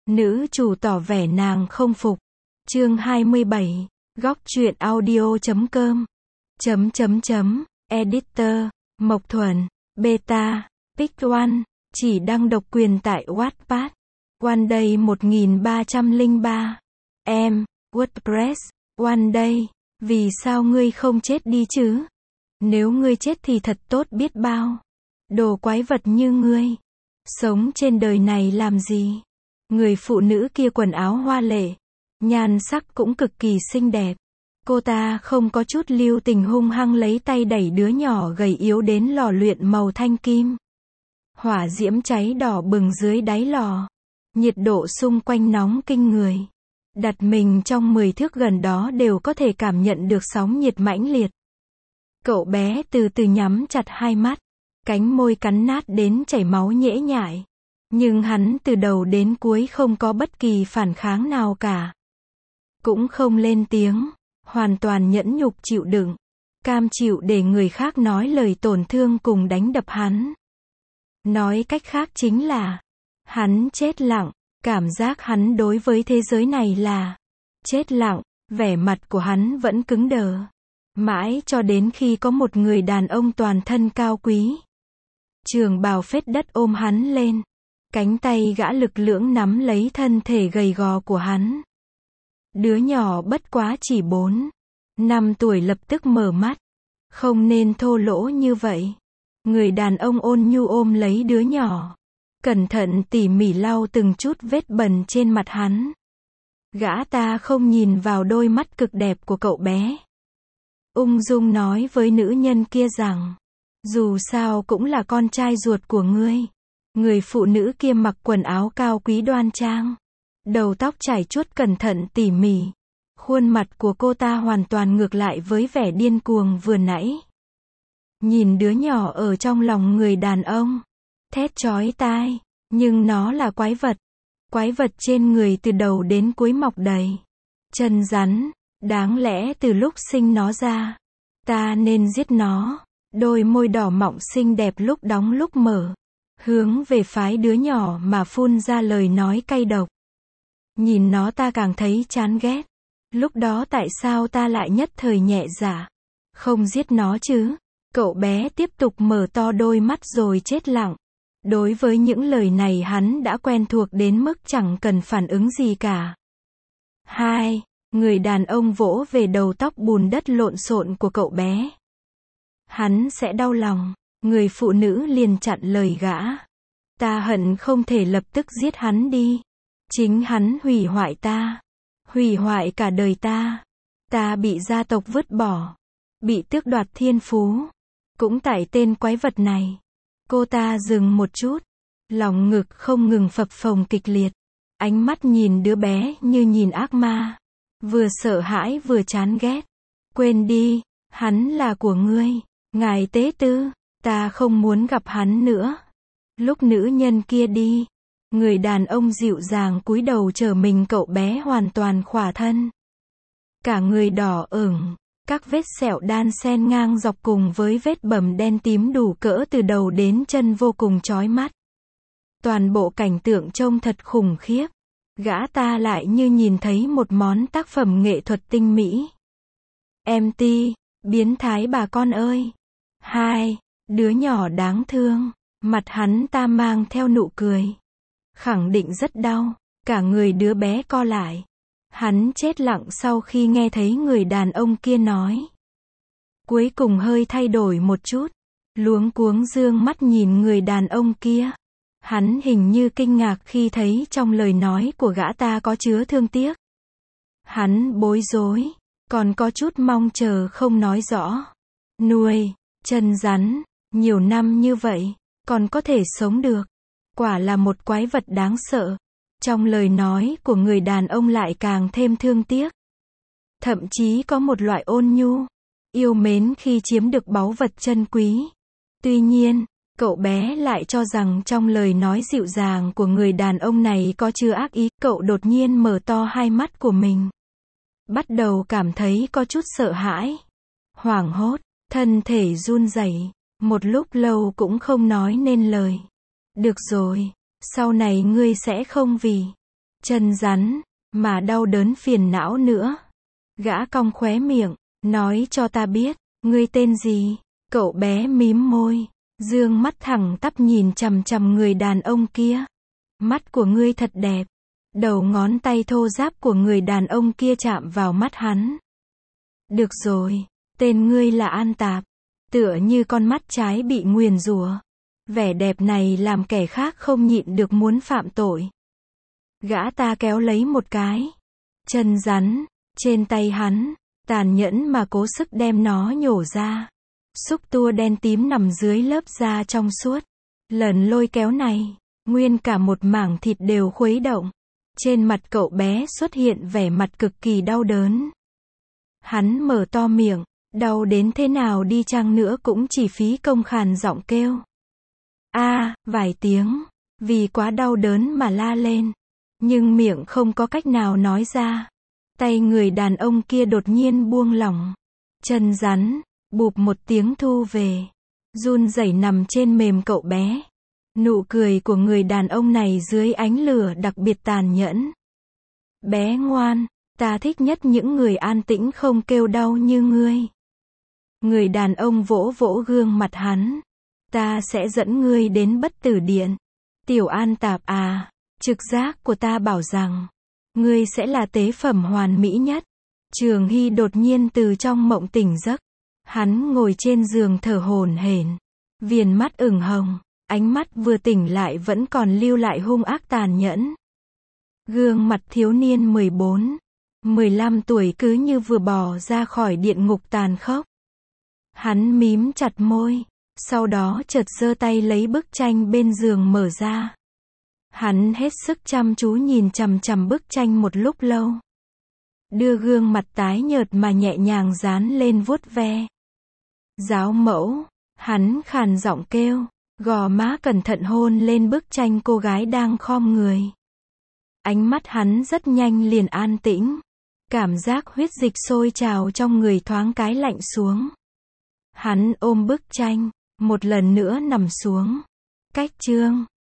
Nữ chủ tỏ vẻ nàng không phục. Chương 27. Góc truyện audio.com. Editor. Mộc Thuần. Beta. Pick One. Chỉ đăng độc quyền tại Wattpad. One Day 1303. Em. WordPress. One Day. Vì sao ngươi không chết đi chứ? Nếu ngươi chết thì thật tốt biết bao. Đồ quái vật như ngươi. Sống trên đời này làm gì? Người phụ nữ kia quần áo hoa lệ. Nhan sắc cũng cực kỳ xinh đẹp. Cô ta không có chút lưu tình hung hăng lấy tay đẩy đứa nhỏ gầy yếu đến lò luyện màu thanh kim. Hỏa diễm cháy đỏ bừng dưới đáy lò. Nhiệt độ xung quanh nóng kinh người. Đặt mình trong 10 thước gần đó đều có thể cảm nhận được sóng nhiệt mãnh liệt. Cậu bé từ từ nhắm chặt hai mắt. Cánh môi cắn nát đến chảy máu nhễ nhại. Nhưng hắn từ đầu đến cuối không có bất kỳ phản kháng nào cả. Cũng không lên tiếng. Hoàn toàn nhẫn nhục chịu đựng. Cam chịu để người khác nói lời tổn thương cùng đánh đập hắn. Nói cách khác chính là hắn chết lặng. Cảm giác hắn đối với thế giới này là chết lặng. Vẻ mặt của hắn vẫn cứng đờ. Mãi cho đến khi có một người đàn ông toàn thân cao quý. Trường bào phết đất ôm hắn lên. Cánh tay gã lực lưỡng nắm lấy thân thể gầy gò của hắn. Đứa nhỏ bất quá chỉ 4-5 tuổi lập tức mở mắt. Không nên thô lỗ như vậy. Người đàn ông ôn nhu ôm lấy đứa nhỏ. Cẩn thận tỉ mỉ lau từng chút vết bẩn trên mặt hắn. Gã ta không nhìn vào đôi mắt cực đẹp của cậu bé. Ung dung nói với nữ nhân kia rằng, dù sao cũng là con trai ruột của ngươi. Người phụ nữ kia mặc quần áo cao quý đoan trang. Đầu tóc chải chuốt cẩn thận tỉ mỉ. Khuôn mặt của cô ta hoàn toàn ngược lại với vẻ điên cuồng vừa nãy. Nhìn đứa nhỏ ở trong lòng người đàn ông. Thét chói tai. Nhưng nó là quái vật. Quái vật trên người từ đầu đến cuối mọc đầy chân rắn. Đáng lẽ từ lúc sinh nó ra, ta nên giết nó. Đôi môi đỏ mọng xinh đẹp lúc đóng lúc mở. Hướng về phái đứa nhỏ mà phun ra lời nói cay độc. Nhìn nó ta càng thấy chán ghét. Lúc đó tại sao ta lại nhất thời nhẹ dạ không giết nó chứ? Cậu bé tiếp tục mở to đôi mắt rồi chết lặng. Đối với những lời này hắn đã quen thuộc đến mức chẳng cần phản ứng gì cả. 2. Người đàn ông vỗ về đầu tóc bùn đất lộn xộn của cậu bé. Hắn sẽ đau lòng. Người phụ nữ liền chặn lời gã. Ta hận không thể lập tức giết hắn đi. Chính hắn hủy hoại ta. Hủy hoại cả đời ta. Ta bị gia tộc vứt bỏ. Bị tước đoạt thiên phú. Cũng tại tên quái vật này. Cô ta dừng một chút. Lòng ngực không ngừng phập phồng kịch liệt. Ánh mắt nhìn đứa bé như nhìn ác ma. Vừa sợ hãi vừa chán ghét. Quên đi. Hắn là của ngươi. Ngài tế tư. Ta không muốn gặp hắn nữa. Lúc nữ nhân kia đi. Người đàn ông dịu dàng cúi đầu chờ mình cậu bé hoàn toàn khỏa thân. Cả người đỏ ửng. Các vết sẹo đan xen ngang dọc cùng với vết bầm đen tím đủ cỡ từ đầu đến chân vô cùng chói mắt. Toàn bộ cảnh tượng trông thật khủng khiếp. Gã ta lại như nhìn thấy một món tác phẩm nghệ thuật tinh mỹ. MT, biến thái bà con ơi. 2. Đứa nhỏ đáng thương. Mặt hắn ta mang theo nụ cười. Khẳng định rất đau. Cả người đứa bé co lại. Hắn chết lặng sau khi nghe thấy người đàn ông kia nói. Cuối cùng hơi thay đổi một chút. Luống cuống dương mắt nhìn người đàn ông kia. Hắn hình như kinh ngạc khi thấy trong lời nói của gã ta có chứa thương tiếc. Hắn bối rối. Còn có chút mong chờ không nói rõ. Nuôi chân rắn nhiều năm như vậy. Còn có thể sống được. Quả là một quái vật đáng sợ. Trong lời nói của người đàn ông lại càng thêm thương tiếc. Thậm chí có một loại ôn nhu, yêu mến khi chiếm được báu vật chân quý. Tuy nhiên, cậu bé lại cho rằng trong lời nói dịu dàng của người đàn ông này có chứa ác ý. Cậu đột nhiên mở to hai mắt của mình. Bắt đầu cảm thấy có chút sợ hãi. Hoảng hốt, thân thể run rẩy. Một lúc lâu cũng không nói nên lời. Được rồi. Sau này ngươi sẽ không vì chân rắn, mà đau đớn phiền não nữa. Gã cong khóe miệng, nói cho ta biết, ngươi tên gì? Cậu bé mím môi, dương mắt thẳng tắp nhìn chằm chằm người đàn ông kia. Mắt của ngươi thật đẹp. Đầu ngón tay thô ráp của người đàn ông kia chạm vào mắt hắn. Được rồi, tên ngươi là An Tạp. Tựa như con mắt trái bị nguyền rủa. Vẻ đẹp này làm kẻ khác không nhịn được muốn phạm tội. Gã ta kéo lấy một cái chân rắn trên tay hắn, tàn nhẫn mà cố sức đem nó nhổ ra. Xúc tua đen tím nằm dưới lớp da trong suốt. Lần lôi kéo này, nguyên cả một mảng thịt đều khuấy động. Trên mặt cậu bé xuất hiện vẻ mặt cực kỳ đau đớn. Hắn mở to miệng, đau đến thế nào đi chăng nữa cũng chỉ phí công khàn giọng kêu. Vài tiếng, vì quá đau đớn mà la lên. Nhưng miệng không có cách nào nói ra. Tay người đàn ông kia đột nhiên buông lỏng. Chân rắn, bụp một tiếng thu về. Run rẩy nằm trên mềm cậu bé. Nụ cười của người đàn ông này dưới ánh lửa đặc biệt tàn nhẫn. Bé ngoan, ta thích nhất những người an tĩnh không kêu đau như ngươi. Người đàn ông vỗ vỗ gương mặt hắn. Ta sẽ dẫn ngươi đến Bất Tử Điện. Tiểu An Tạp à, trực giác của ta bảo rằng, ngươi sẽ là tế phẩm hoàn mỹ nhất. Trường Hy đột nhiên từ trong mộng tỉnh giấc. Hắn ngồi trên giường thở hổn hển, viền mắt ửng hồng, ánh mắt vừa tỉnh lại vẫn còn lưu lại hung ác tàn nhẫn. Gương mặt thiếu niên 14, 15 tuổi cứ như vừa bò ra khỏi địa ngục tàn khốc. Hắn mím chặt môi, sau đó chợt giơ tay lấy bức tranh bên giường mở ra. Hắn hết sức chăm chú nhìn chằm chằm bức tranh một lúc lâu. Đưa gương mặt tái nhợt mà nhẹ nhàng dán lên vuốt ve. Giáo mẫu, hắn khàn giọng kêu, gò má cẩn thận hôn lên bức tranh cô gái đang khom người. Ánh mắt hắn rất nhanh liền an tĩnh. Cảm giác huyết dịch sôi trào trong người thoáng cái lạnh xuống. Hắn ôm bức tranh, một lần nữa nằm xuống. Cách chương